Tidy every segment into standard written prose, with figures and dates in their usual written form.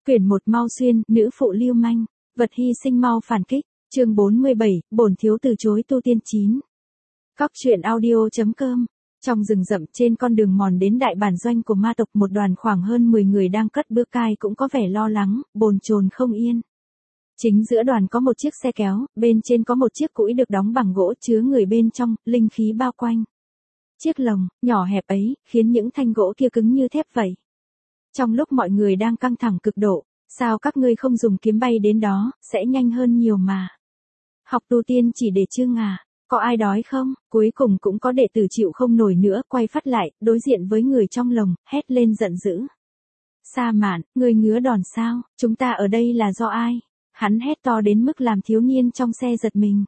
Quyển 1 Mau Xuyên, nữ phụ lưu manh, vật hy sinh mau phản kích, chương 47, bổn thiếu từ chối tu tiên 9. Cóc truyện audio.com. Trong rừng rậm trên con đường mòn đến đại bản doanh của ma tộc, một đoàn khoảng hơn 10 người đang cất bước cai cũng có vẻ lo lắng, bồn chồn không yên. Chính giữa đoàn có một chiếc xe kéo, bên trên có một chiếc cũi được đóng bằng gỗ chứa người bên trong, linh khí bao quanh. Chiếc lồng, nhỏ hẹp ấy, khiến những thanh gỗ kia cứng như thép vậy. Trong lúc mọi người đang căng thẳng cực độ, sao các ngươi không dùng kiếm bay đến đó, sẽ nhanh hơn nhiều mà. Học tu tiên chỉ để chương à, có ai đói không? Cuối cùng cũng có đệ tử chịu không nổi nữa, quay phát lại, đối diện với người trong lồng, hét lên giận dữ. Sa Mạn, ngươi ngứa đòn sao? Chúng ta ở đây là do ai? Hắn hét to đến mức làm thiếu niên trong xe giật mình.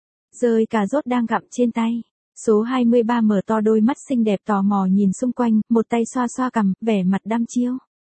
Rơi cà rốt đang gặm trên tay. Số 23 mở to đôi mắt xinh đẹp tò mò nhìn xung quanh, một tay xoa xoa cằm, vẻ mặt đăm chiêu.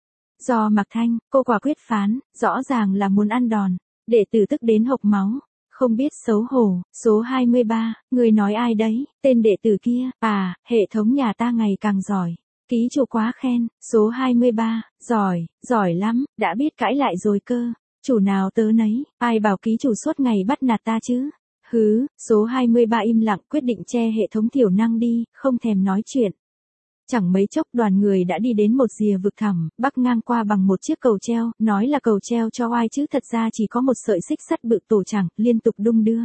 Do Mạc Thanh, cô quả quyết phán, rõ ràng là muốn ăn đòn. Đệ tử tức đến hộc máu. Không biết xấu hổ. Số 23, người nói ai đấy? Tên đệ tử kia. À, hệ thống nhà ta ngày càng giỏi. Ký chủ quá khen. Số 23, giỏi lắm, đã biết cãi lại rồi cơ. Chủ nào tớ nấy, ai bảo ký chủ suốt ngày bắt nạt ta chứ? Hứ, số 23 im lặng, quyết định che hệ thống thiểu năng đi, không thèm nói chuyện. Chẳng mấy chốc đoàn người đã đi đến một rìa vực thẳm, bắc ngang qua bằng một chiếc cầu treo, nói là cầu treo cho oai chứ thật ra chỉ có một sợi xích sắt bự tổ chẳng, liên tục đung đưa.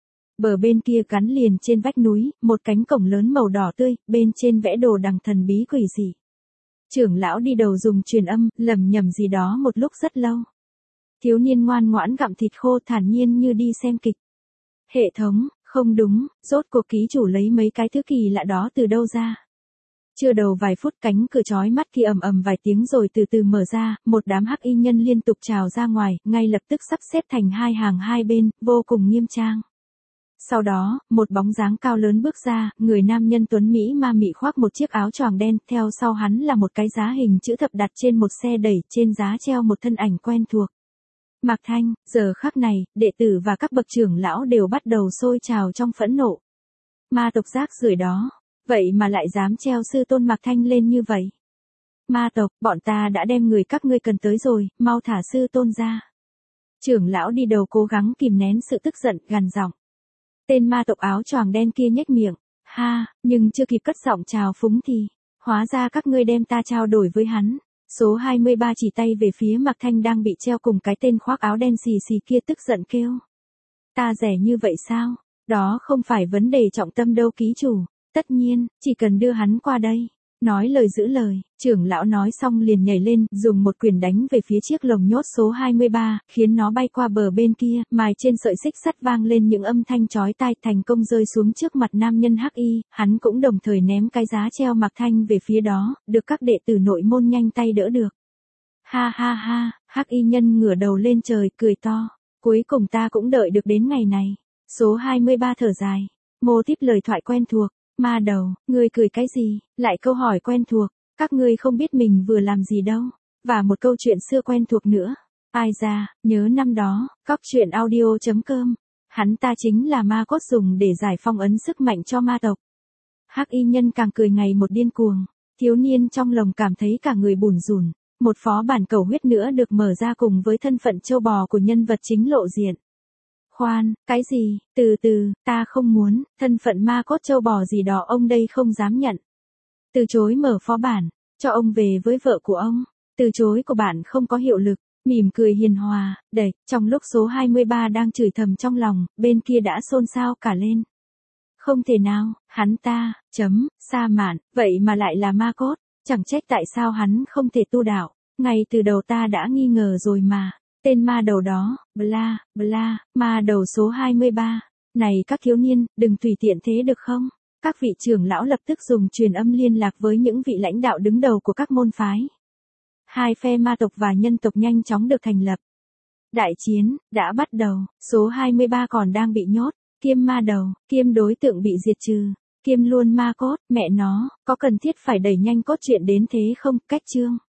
Bờ bên kia gắn liền trên vách núi, một cánh cổng lớn màu đỏ tươi, bên trên vẽ đồ đằng thần bí quỷ dị. Trưởng lão đi đầu dùng truyền âm, lẩm nhẩm gì đó một lúc rất lâu. Thiếu niên ngoan ngoãn gặm thịt khô thản nhiên như đi xem kịch. Hệ thống, không đúng, rốt cuộc ký chủ lấy mấy cái thứ kỳ lạ đó từ đâu ra. Chưa đầu vài phút cánh cửa chói mắt kia ầm ầm vài tiếng rồi từ từ mở ra, một đám hắc y nhân liên tục trào ra ngoài, ngay lập tức sắp xếp thành hai hàng hai bên, vô cùng nghiêm trang. Sau đó, một bóng dáng cao lớn bước ra, người nam nhân tuấn Mỹ ma mị khoác một chiếc áo choàng đen, theo sau hắn là một cái giá hình chữ thập đặt trên một xe đẩy, trên giá treo một thân ảnh quen thuộc. Mạc Thanh, giờ khắc này, đệ tử và các bậc trưởng lão đều bắt đầu sôi trào trong phẫn nộ. Ma tộc rác rưởi đó, vậy mà lại dám treo sư tôn Mạc Thanh lên như vậy. Ma tộc, bọn ta đã đem người các ngươi cần tới rồi, mau thả sư tôn ra. Trưởng lão đi đầu cố gắng kìm nén sự tức giận, gằn giọng. Tên ma tộc áo choàng đen kia nhếch miệng, ha, nhưng chưa kịp cất giọng chào phúng thì, hóa ra các ngươi đem ta trao đổi với hắn. Số 23 chỉ tay về phía Mạc Thanh đang bị treo cùng cái tên khoác áo đen xì xì kia, tức giận kêu. Ta rẻ như vậy sao? Đó không phải vấn đề trọng tâm đâu ký chủ. Tất nhiên, chỉ cần đưa hắn qua đây. Nói lời giữ lời, trưởng lão nói xong liền nhảy lên, dùng một quyền đánh về phía chiếc lồng nhốt số 23, khiến nó bay qua bờ bên kia, mài trên sợi xích sắt vang lên những âm thanh chói tai, thành công rơi xuống trước mặt nam nhân hắc y, hắn cũng đồng thời ném cái giá treo Mạc Thanh về phía đó, được các đệ tử nội môn nhanh tay đỡ được. Ha ha ha, hắc y nhân ngửa đầu lên trời, cười to, cuối cùng ta cũng đợi được đến ngày này. Số 23 thở dài, mô tiếp lời thoại quen thuộc. Ma đầu, ngươi cười cái gì? Lại câu hỏi quen thuộc, các ngươi không biết mình vừa làm gì đâu. Và một câu chuyện xưa quen thuộc nữa. Ai ra, nhớ năm đó, cóc truyện audio.com. Hắn ta chính là ma cốt dùng để giải phong ấn sức mạnh cho ma tộc. Hắc y nhân càng cười ngày một điên cuồng. Thiếu niên trong lòng cảm thấy cả người bủn rủn. Một phó bản cầu huyết nữa được mở ra cùng với thân phận châu bò của nhân vật chính lộ diện. Khoan, cái gì? Từ từ, ta không muốn, thân phận ma cốt châu bò gì đó ông đây không dám nhận. Từ chối mở phó bản, cho ông về với vợ của ông. Từ chối của bạn không có hiệu lực, mỉm cười hiền hòa, đẩy, trong lúc số 23 đang chửi thầm trong lòng, bên kia đã xôn xao cả lên. Không thể nào, hắn ta, Sa Mạn, vậy mà lại là ma cốt, chẳng trách tại sao hắn không thể tu đạo, ngay từ đầu ta đã nghi ngờ rồi mà. Tên ma đầu đó, bla, bla, ma đầu số 23. Này các thiếu niên, đừng tùy tiện thế được không? Các vị trưởng lão lập tức dùng truyền âm liên lạc với những vị lãnh đạo đứng đầu của các môn phái. Hai phe ma tộc và nhân tộc nhanh chóng được thành lập. Đại chiến, đã bắt đầu, số 23 còn đang bị nhốt, kiêm ma đầu, kiêm đối tượng bị diệt trừ, kiêm luôn ma cốt, mẹ nó, có cần thiết phải đẩy nhanh cốt truyện đến thế không? Cách chương.